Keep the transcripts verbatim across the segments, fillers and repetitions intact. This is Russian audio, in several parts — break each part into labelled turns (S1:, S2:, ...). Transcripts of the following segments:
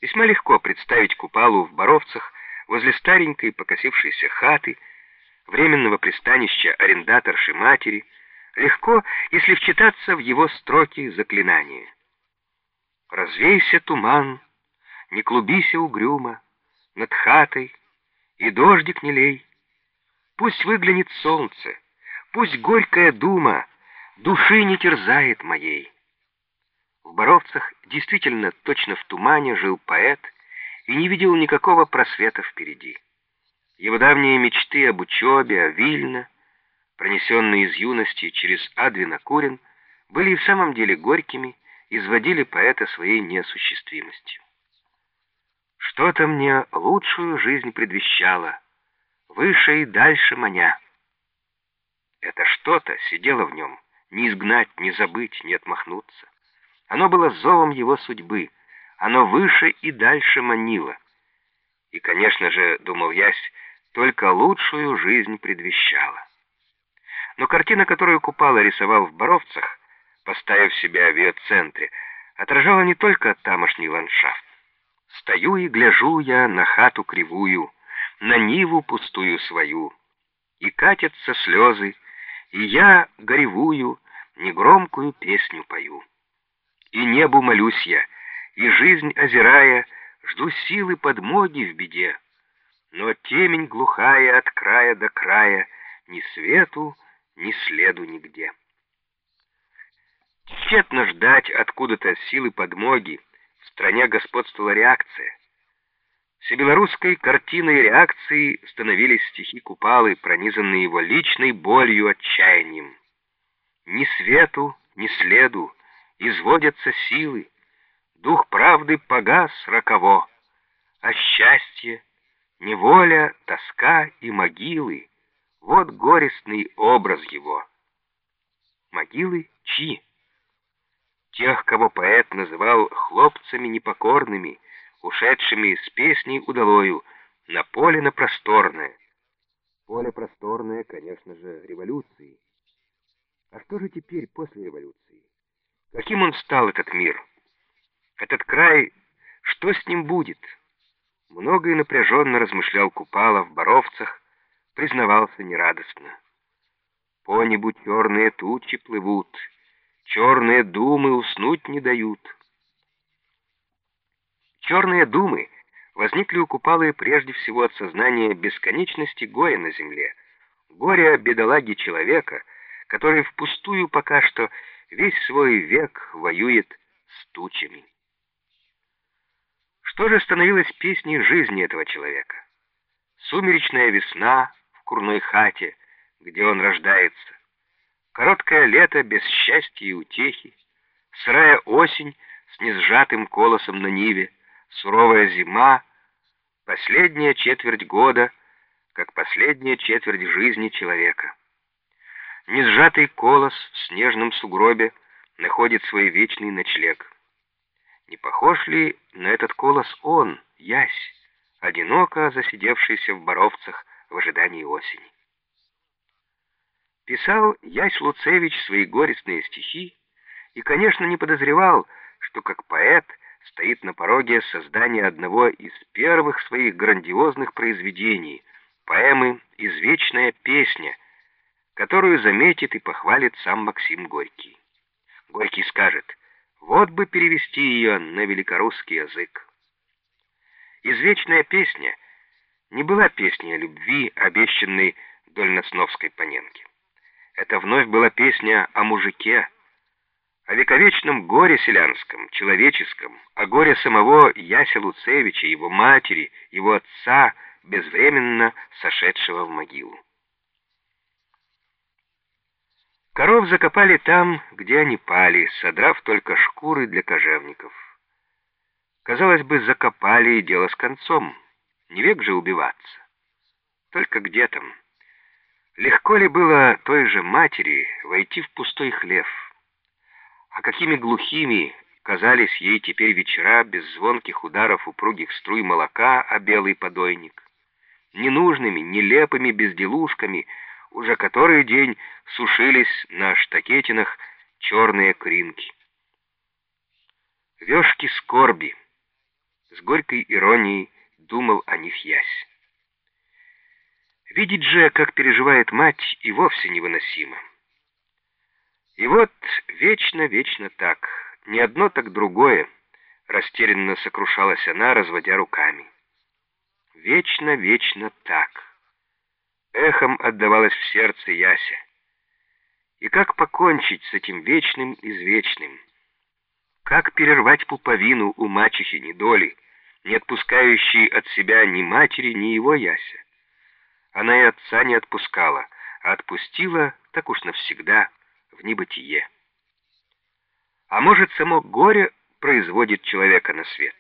S1: Весьма легко представить Купалу в Боровцах возле старенькой покосившейся хаты, временного пристанища арендаторши матери, легко, если вчитаться в его строки заклинания. «Развейся, туман, не клубися угрюмо над хатой, и дождик не лей. Пусть выглянет солнце, пусть горькая дума души не терзает моей». В Боровцах действительно точно в тумане жил поэт и не видел никакого просвета впереди. Его давние мечты об учебе, о Вильно, пронесенные из юности через Адвина-Курен, были и в самом деле горькими, изводили поэта своей неосуществимостью. Что-то мне лучшую жизнь предвещало, выше и дальше маня. Это что-то сидело в нем, не изгнать, не забыть, не отмахнуться. Оно было зовом его судьбы, оно выше и дальше манило. И, конечно же, думал Ясь, только лучшую жизнь предвещало. Но картина, которую Купала рисовал в Боровцах, поставив себя в ее центре, отражала не только тамошний ландшафт. Стою и гляжу я на хату кривую, на ниву пустую свою, и катятся слезы, и я горевую, негромкую песню пою. И небу молюсь я, и жизнь озирая, жду силы подмоги в беде. Но темень глухая от края до края, ни свету, ни следу нигде. Тщетно ждать откуда-то силы подмоги, в стране господствовала реакция. Всебелорусской картиной реакции становились стихи Купалы, пронизанные его личной болью, отчаянием. Ни свету, ни следу, изводятся силы, дух правды погас роково, а счастье, неволя, тоска и могилы — вот горестный образ его. Могилы чьи? Тех, кого поэт называл хлопцами непокорными, ушедшими с песней удалою на поле на просторное. Поле просторное, конечно же, революции. А что же теперь после революции? Каким он стал, этот мир? Этот край, что с ним будет? Много и напряженно размышлял Купала в Боровцах, признавался нерадостно. По небу черные тучи плывут, черные думы уснуть не дают. Черные думы возникли у Купалы прежде всего от сознания бесконечности горя на земле, горя бедолаги человека, который впустую пока что весь свой век воюет с тучами. Что же становилось песней жизни этого человека? Сумеречная весна в курной хате, где он рождается, короткое лето без счастья и утехи, сырая осень с несжатым колосом на ниве, суровая зима, последняя четверть года, как последняя четверть жизни человека. Несжатый колос в снежном сугробе находит свой вечный ночлег. Не похож ли на этот колос он, Ясь, одиноко засидевшийся в Боровцах в ожидании осени? Писал Ясь Луцевич свои горестные стихи и, конечно, не подозревал, что как поэт стоит на пороге создания одного из первых своих грандиозных произведений, поэмы «Извечная песня», которую заметит и похвалит сам Максим Горький. Горький скажет: вот бы перевести ее на великорусский язык. «Извечная песня» не была песней о любви, обещанной Дольносновской Паненке. Это вновь была песня о мужике, о вековечном горе селянском, человеческом, о горе самого Яся Луцевича, его матери, его отца, безвременно сошедшего в могилу. Коров закопали там, где они пали, содрав только шкуры для кожевников. Казалось бы, закопали, и дело с концом. Не век же убиваться. Только где там? Легко ли было той же матери войти в пустой хлев? А какими глухими казались ей теперь вечера без звонких ударов упругих струй молока о белый подойник? Ненужными, нелепыми безделушками уже который день сушились на штакетинах черные кринки. Вешки скорби, с с горькой иронией думал о них Ясь. Видеть же, как переживает мать, и вовсе невыносимо. И вот вечно-вечно так, не одно, так другое, растерянно сокрушалась она, разводя руками. Вечно-вечно так. Эхом отдавалось в сердце Яся. И как покончить с этим вечным извечным? Как перервать пуповину у мачехи недоли, не отпускающей от себя ни матери, ни его Яся? Она и отца не отпускала, а отпустила, так уж навсегда, в небытие. А может, само горе производит человека на свет?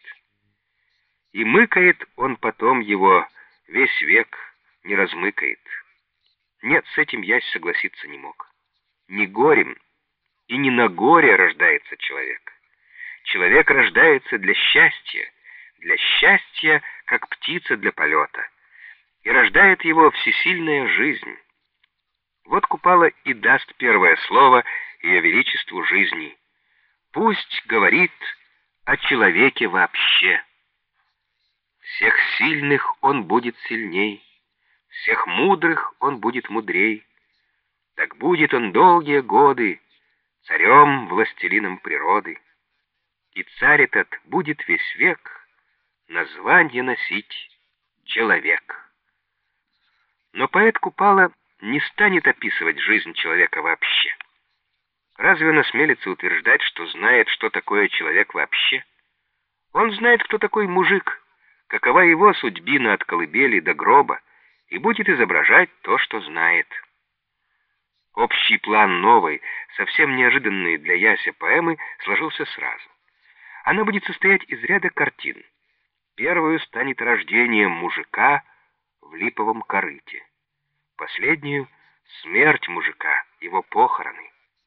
S1: И мыкает он потом его весь век, не размыкает. Нет, с этим Ясь согласиться не мог. Не горем и не на горе рождается человек. Человек рождается для счастья, для счастья, как птица для полета. И рождает его всесильная жизнь. Вот Купала и даст первое слово ее величеству жизни. Пусть говорит о человеке вообще. Всех сильных он будет сильней, всех мудрых он будет мудрей. Так будет он долгие годы царем, властелином природы. И царь этот будет весь век название носить человек. Но поэт Купала не станет описывать жизнь человека вообще. Разве он осмелится утверждать, что знает, что такое человек вообще? Он знает, кто такой мужик, какова его судьбина от колыбели до гроба, и будет изображать то, что знает. Общий план новой, совсем неожиданной для Яся поэмы сложился сразу. Она будет состоять из ряда картин. Первую станет рождением мужика в липовом корыте. Последнюю — смерть мужика, его похороны.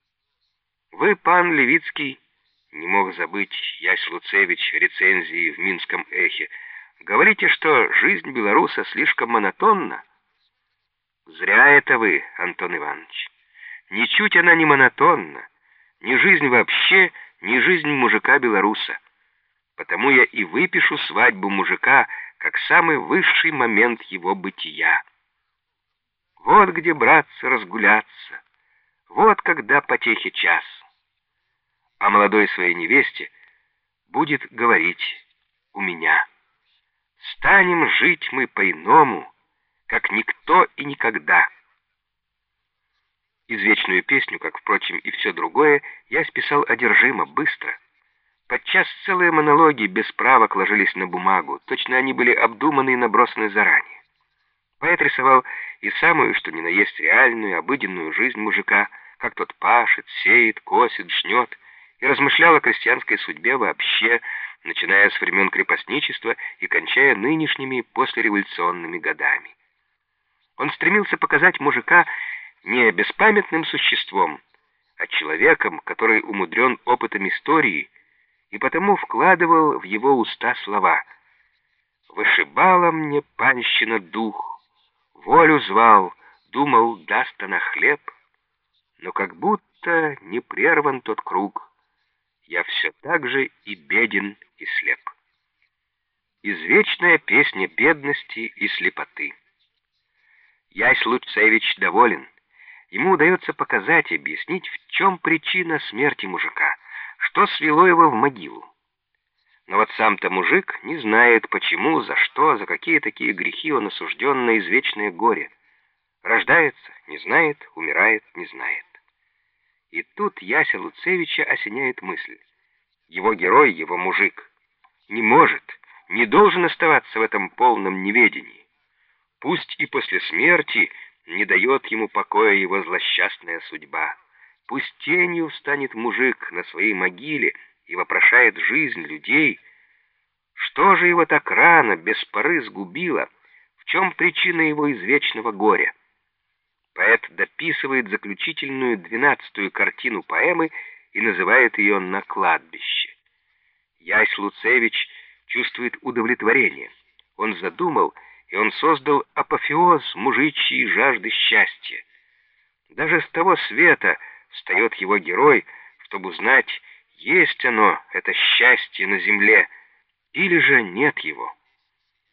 S1: Вы, пан Левицкий, не мог забыть Ясь Луцевич рецензии в Минском эхе, говорите, что жизнь белоруса слишком монотонна. Зря это вы, Антон Иванович. Ничуть она не монотонна, ни жизнь вообще, ни жизнь мужика-белоруса. Потому я и выпишу свадьбу мужика как самый высший момент его бытия. Вот где, братцы, разгуляться, вот когда потехи час. А молодой своей невесте будет говорить у меня: станем жить мы по-иному, как никто и никогда. Извечную песню, как, впрочем, и все другое, я списал одержимо, быстро. Подчас целые монологи без правок ложились на бумагу, точно они были обдуманы и набросаны заранее. Поэт рисовал и самую, что ни на есть, реальную, обыденную жизнь мужика, как тот пашет, сеет, косит, жнет, и размышлял о крестьянской судьбе вообще, начиная с времен крепостничества и кончая нынешними послереволюционными годами. Он стремился показать мужика не беспамятным существом, а человеком, который умудрен опытом истории, и потому вкладывал в его уста слова: «Вышибала мне панщина дух, волю звал, думал, даст она хлеб, но как будто не прерван тот круг, я все так же и беден, и слеп». Извечная песня бедности и слепоты. Ясь Луцевич доволен. Ему удается показать и объяснить, в чем причина смерти мужика, что свело его в могилу. Но вот сам-то мужик не знает, почему, за что, за какие такие грехи он осужден на извечное горе. Рождается — не знает, умирает — не знает. И тут Яся Луцевича осеняет мысль. Его герой, его мужик, не может, не должен оставаться в этом полном неведении. Пусть и после смерти не дает ему покоя его злосчастная судьба. Пусть тенью встанет мужик на своей могиле и вопрошает жизнь людей. Что же его так рано, без поры сгубило? В чем причина его извечного горя? Поэт дописывает заключительную двенадцатую картину поэмы и называет ее «На кладбище». Ясь Луцевич чувствует удовлетворение. Он задумал, и он создал апофеоз мужичьей жажды счастья. Даже с того света встает его герой, чтобы узнать, есть оно, это счастье на земле, или же нет его.